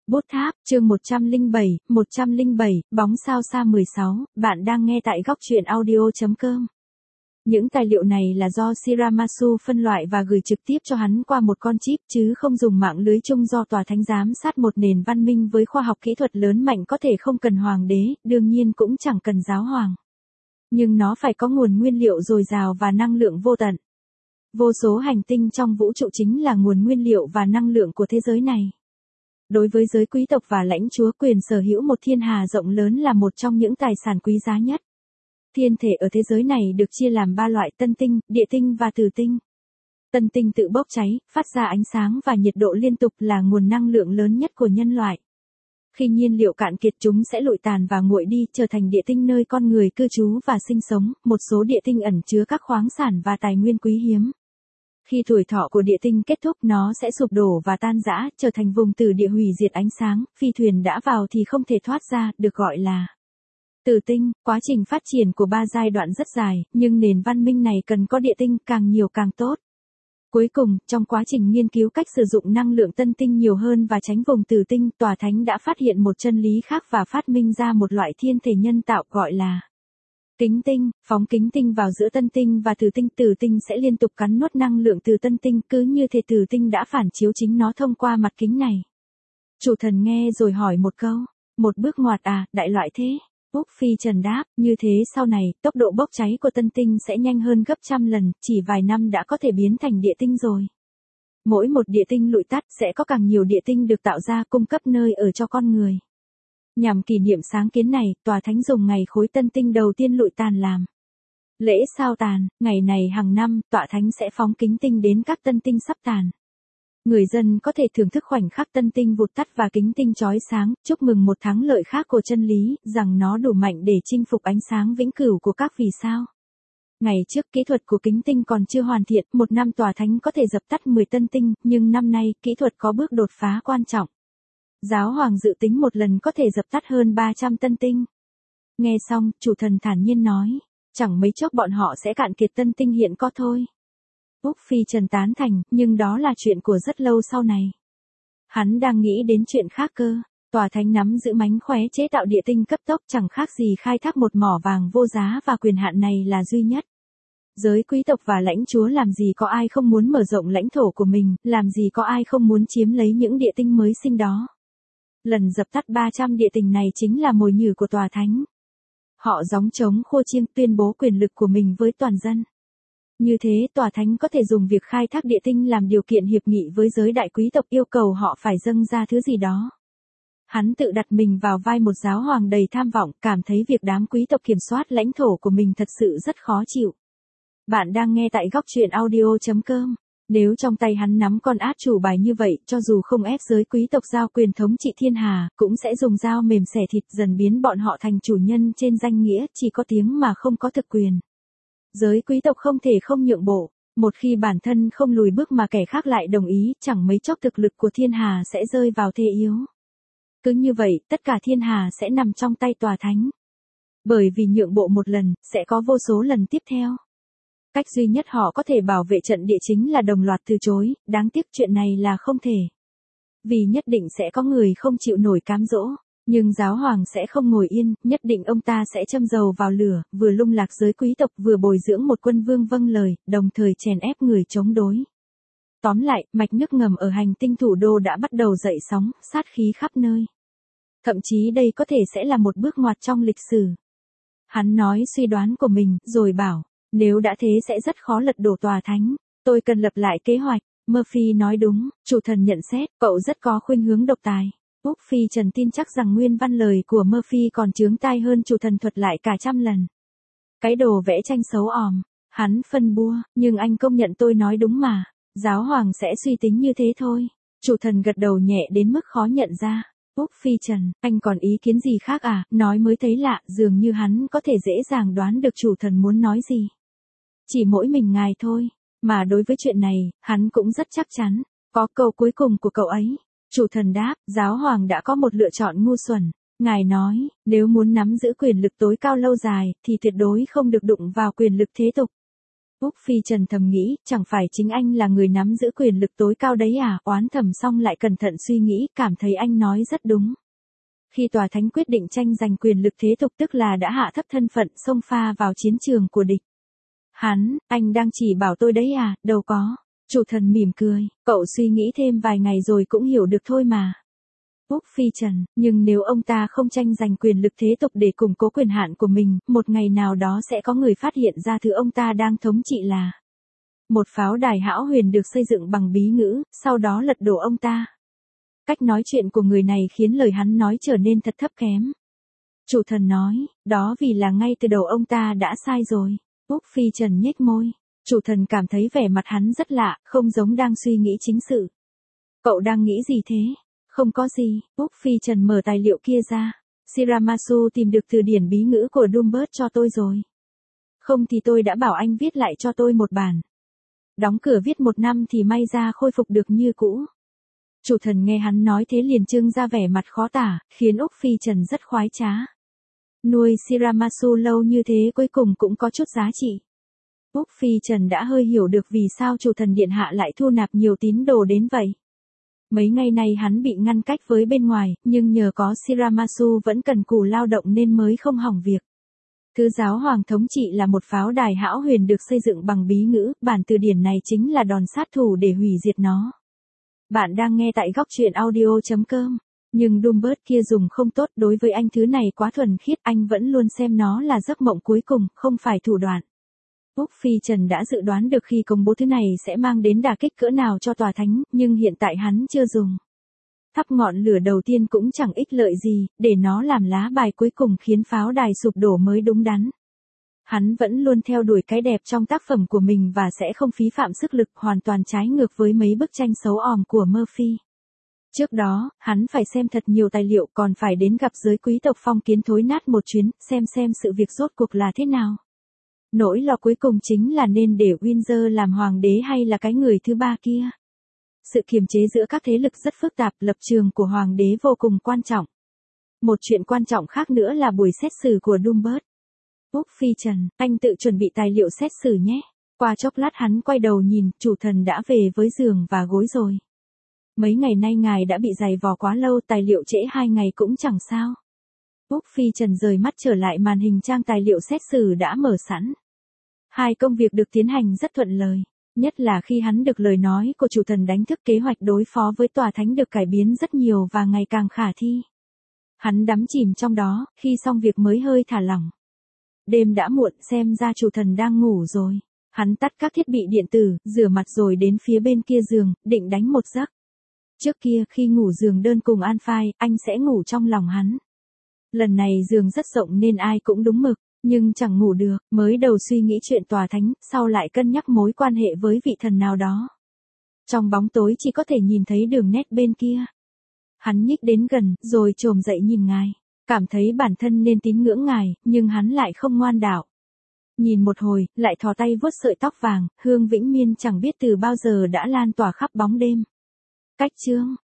Bút tháp, chương 107, bóng sao xa 16, bạn đang nghe tại góc truyện audio.com. Những tài liệu này là do Shiramasu phân loại và gửi trực tiếp cho hắn qua một con chip chứ không dùng mạng lưới chung do tòa thánh giám sát. Một nền văn minh với khoa học kỹ thuật lớn mạnh có thể không cần hoàng đế, đương nhiên cũng chẳng cần giáo hoàng. Nhưng nó phải có nguồn nguyên liệu dồi dào và năng lượng vô tận. Vô số hành tinh trong vũ trụ chính là nguồn nguyên liệu và năng lượng của thế giới này. Đối với giới quý tộc và lãnh chúa, quyền sở hữu một thiên hà rộng lớn là một trong những tài sản quý giá nhất. Thiên thể ở thế giới này được chia làm 3 loại: tân tinh, địa tinh và tử tinh. Tân tinh tự bốc cháy, phát ra ánh sáng và nhiệt độ liên tục, là nguồn năng lượng lớn nhất của nhân loại. Khi nhiên liệu cạn kiệt, chúng sẽ lụi tàn và nguội đi, trở thành địa tinh nơi con người cư trú và sinh sống. Một số địa tinh ẩn chứa các khoáng sản và tài nguyên quý hiếm. Khi tuổi thọ của địa tinh kết thúc, nó sẽ sụp đổ và tan rã, trở thành vùng tử địa hủy diệt ánh sáng. Phi thuyền đã vào thì không thể thoát ra, được gọi là tử tinh. Quá trình phát triển của 3 giai đoạn rất dài, nhưng nền văn minh này cần có địa tinh, càng nhiều càng tốt. Cuối cùng, trong quá trình nghiên cứu cách sử dụng năng lượng tân tinh nhiều hơn và tránh vùng tử tinh, tòa thánh đã phát hiện một chân lý khác và phát minh ra một loại thiên thể nhân tạo gọi là kính tinh. Phóng kính tinh vào giữa tân tinh và tử tinh sẽ liên tục cắn nuốt năng lượng từ tân tinh, cứ như thể tử tinh đã phản chiếu chính nó thông qua mặt kính này. Chủ thần nghe rồi hỏi một câu: một bước ngoặt à, đại loại thế? Úc Phi Trần đáp: như thế sau này, tốc độ bốc cháy của tân tinh sẽ nhanh hơn gấp trăm lần, chỉ vài năm đã có thể biến thành địa tinh rồi. Mỗi một địa tinh lụi tắt, sẽ có càng nhiều địa tinh được tạo ra, cung cấp nơi ở cho con người. Nhằm kỷ niệm sáng kiến này, tòa thánh dùng ngày khối tân tinh đầu tiên lụi tàn làm lễ sao tàn. Ngày này hàng năm, tòa thánh sẽ phóng kính tinh đến các tân tinh sắp tàn. Người dân có thể thưởng thức khoảnh khắc tân tinh vụt tắt và kính tinh chói sáng, chúc mừng một thắng lợi khác của chân lý, rằng nó đủ mạnh để chinh phục ánh sáng vĩnh cửu của các vì sao. Ngày trước, kỹ thuật của kính tinh còn chưa hoàn thiện, một năm tòa thánh có thể dập tắt 10 tân tinh, nhưng năm nay, kỹ thuật có bước đột phá quan trọng. Giáo hoàng dự tính một lần có thể dập tắt hơn 300 tân tinh. Nghe xong, chủ thần thản nhiên nói: chẳng mấy chốc bọn họ sẽ cạn kiệt tân tinh hiện có thôi. Úc Phi Trần tán thành, nhưng đó là chuyện của rất lâu sau này. Hắn đang nghĩ đến chuyện khác cơ. Tòa thánh nắm giữ mánh khóe chế tạo địa tinh cấp tốc, chẳng khác gì khai thác một mỏ vàng vô giá, và quyền hạn này là duy nhất. Giới quý tộc và lãnh chúa làm gì có ai không muốn mở rộng lãnh thổ của mình, làm gì có ai không muốn chiếm lấy những địa tinh mới sinh đó. Lần dập tắt 300 địa tinh này chính là mồi nhử của tòa thánh. Họ gióng trống khua chiêng, tuyên bố quyền lực của mình với toàn dân. Như thế, tòa thánh có thể dùng việc khai thác địa tinh làm điều kiện hiệp nghị với giới đại quý tộc, yêu cầu họ phải dâng ra thứ gì đó. Hắn tự đặt mình vào vai một giáo hoàng đầy tham vọng, cảm thấy việc đám quý tộc kiểm soát lãnh thổ của mình thật sự rất khó chịu. Bạn đang nghe tại góc truyện audio.com. Nếu trong tay hắn nắm con át chủ bài như vậy, cho dù không ép giới quý tộc giao quyền thống trị thiên hà, cũng sẽ dùng dao mềm xẻ thịt, dần biến bọn họ thành chủ nhân trên danh nghĩa, chỉ có tiếng mà không có thực quyền. Giới quý tộc không thể không nhượng bộ. Một khi bản thân không lùi bước mà kẻ khác lại đồng ý, chẳng mấy chốc thực lực của thiên hà sẽ rơi vào thế yếu. Cứ như vậy, tất cả thiên hà sẽ nằm trong tay tòa thánh. Bởi vì nhượng bộ một lần, sẽ có vô số lần tiếp theo. Cách duy nhất họ có thể bảo vệ trận địa chính là đồng loạt từ chối, đáng tiếc chuyện này là không thể. Vì nhất định sẽ có người không chịu nổi cám dỗ. Nhưng giáo hoàng sẽ không ngồi yên, nhất định ông ta sẽ châm dầu vào lửa, vừa lung lạc giới quý tộc, vừa bồi dưỡng một quân vương vâng lời, đồng thời chèn ép người chống đối. Tóm lại, mạch nước ngầm ở hành tinh thủ đô đã bắt đầu dậy sóng, sát khí khắp nơi. Thậm chí đây có thể sẽ là một bước ngoặt trong lịch sử. Hắn nói suy đoán của mình, rồi bảo: nếu đã thế sẽ rất khó lật đổ tòa thánh. Tôi cần lập lại kế hoạch. Murphy nói đúng, chủ thần nhận xét, cậu rất có khuynh hướng độc tài. Úc Phi Trần tin chắc rằng nguyên văn lời của Murphy còn chướng tai hơn chủ thần thuật lại cả trăm lần. Cái đồ vẽ tranh xấu òm. Hắn phân bua, nhưng anh công nhận tôi nói đúng mà. Giáo hoàng sẽ suy tính như thế thôi. Chủ thần gật đầu nhẹ đến mức khó nhận ra. Úc Phi Trần, anh còn ý kiến gì khác à? Nói mới thấy lạ, dường như hắn có thể dễ dàng đoán được chủ thần muốn nói gì. Chỉ mỗi mình ngài thôi. Mà đối với chuyện này, hắn cũng rất chắc chắn. Có câu cuối cùng của cậu ấy. Chủ thần đáp: giáo hoàng đã có một lựa chọn ngu xuẩn. Ngài nói, nếu muốn nắm giữ quyền lực tối cao lâu dài, thì tuyệt đối không được đụng vào quyền lực thế tục. Úc Phi Trần thầm nghĩ, chẳng phải chính anh là người nắm giữ quyền lực tối cao đấy à, oán thầm xong lại cẩn thận suy nghĩ, cảm thấy anh nói rất đúng. Khi tòa thánh quyết định tranh giành quyền lực thế tục tức là đã hạ thấp thân phận xông pha vào chiến trường của địch. Anh đang chỉ bảo tôi đấy à, đâu có. Chủ thần mỉm cười, cậu suy nghĩ thêm vài ngày rồi cũng hiểu được thôi mà. Úc Phi Trần, nhưng nếu ông ta không tranh giành quyền lực thế tục để củng cố quyền hạn của mình, một ngày nào đó sẽ có người phát hiện ra thứ ông ta đang thống trị là một pháo đài hão huyền được xây dựng bằng bí ngữ, sau đó lật đổ ông ta. Cách nói chuyện của người này khiến lời hắn nói trở nên thật thấp kém. Chủ thần nói, đó vì là ngay từ đầu ông ta đã sai rồi. Úc Phi Trần nhếch môi. Chủ thần cảm thấy vẻ mặt hắn rất lạ, không giống đang suy nghĩ chính sự. Cậu đang nghĩ gì thế? Không có gì, Úc Phi Trần mở tài liệu kia ra. Shiramasu tìm được từ điển bí ngữ của Doomberg cho tôi rồi. Không thì tôi đã bảo anh viết lại cho tôi một bản. Đóng cửa viết 1 năm thì may ra khôi phục được như cũ. Chủ thần nghe hắn nói thế liền trưng ra vẻ mặt khó tả, khiến Úc Phi Trần rất khoái trá. Nuôi Shiramasu lâu như thế cuối cùng cũng có chút giá trị. Úc Phi Trần đã hơi hiểu được vì sao chủ thần điện hạ lại thu nạp nhiều tín đồ đến vậy. Mấy ngày nay hắn bị ngăn cách với bên ngoài, nhưng nhờ có Shiramasu vẫn cần cù lao động nên mới không hỏng việc. Thứ giáo hoàng thống trị là một pháo đài hão huyền được xây dựng bằng bí ngữ, bản từ điển này chính là đòn sát thủ để hủy diệt nó. Bạn đang nghe tại góc truyện audio.com. Nhưng Doomberg kia dùng không tốt, đối với anh thứ này quá thuần khiết, anh vẫn luôn xem nó là giấc mộng cuối cùng, không phải thủ đoạn. Úc Phi Trần đã dự đoán được khi công bố thứ này sẽ mang đến đả kích cỡ nào cho tòa thánh, nhưng hiện tại hắn chưa dùng. Thắp ngọn lửa đầu tiên cũng chẳng ích lợi gì, để nó làm lá bài cuối cùng khiến pháo đài sụp đổ mới đúng đắn. Hắn vẫn luôn theo đuổi cái đẹp trong tác phẩm của mình và sẽ không phí phạm sức lực, hoàn toàn trái ngược với mấy bức tranh xấu òm của Murphy. Trước đó, hắn phải xem thật nhiều tài liệu, còn phải đến gặp giới quý tộc phong kiến thối nát một chuyến, xem sự việc rốt cuộc là thế nào. Nỗi lo cuối cùng chính là nên để Windsor làm hoàng đế hay là cái người thứ ba kia. Sự kiềm chế giữa các thế lực rất phức tạp, lập trường của hoàng đế vô cùng quan trọng. Một chuyện quan trọng khác nữa là buổi xét xử của Doomberg. Úc Phi Trần, anh tự chuẩn bị tài liệu xét xử nhé. Qua chốc lát hắn quay đầu nhìn, chủ thần đã về với giường và gối rồi. Mấy ngày nay ngài đã bị giày vò quá lâu, tài liệu trễ 2 ngày cũng chẳng sao. Úc Phi Trần rời mắt trở lại màn hình, trang tài liệu xét xử đã mở sẵn. 2 công việc được tiến hành rất thuận lợi, nhất là khi hắn được lời nói của chủ thần đánh thức, kế hoạch đối phó với tòa thánh được cải biến rất nhiều và ngày càng khả thi. Hắn đắm chìm trong đó, khi xong việc mới hơi thả lỏng. Đêm đã muộn, xem ra chủ thần đang ngủ rồi. Hắn tắt các thiết bị điện tử, rửa mặt rồi đến phía bên kia giường, định đánh một giấc. Trước kia khi ngủ giường đơn cùng An-Phai, anh sẽ ngủ trong lòng hắn. Lần này giường rất rộng nên ai cũng đúng mực, nhưng chẳng ngủ được, mới đầu suy nghĩ chuyện tòa thánh, sau lại cân nhắc mối quan hệ với vị thần nào đó. Trong bóng tối chỉ có thể nhìn thấy đường nét bên kia. Hắn nhích đến gần, rồi chồm dậy nhìn ngài. Cảm thấy bản thân nên tín ngưỡng ngài, nhưng hắn lại không ngoan đạo. Nhìn một hồi, lại thò tay vuốt sợi tóc vàng, hương vĩnh miên chẳng biết từ bao giờ đã lan tỏa khắp bóng đêm. Cách chương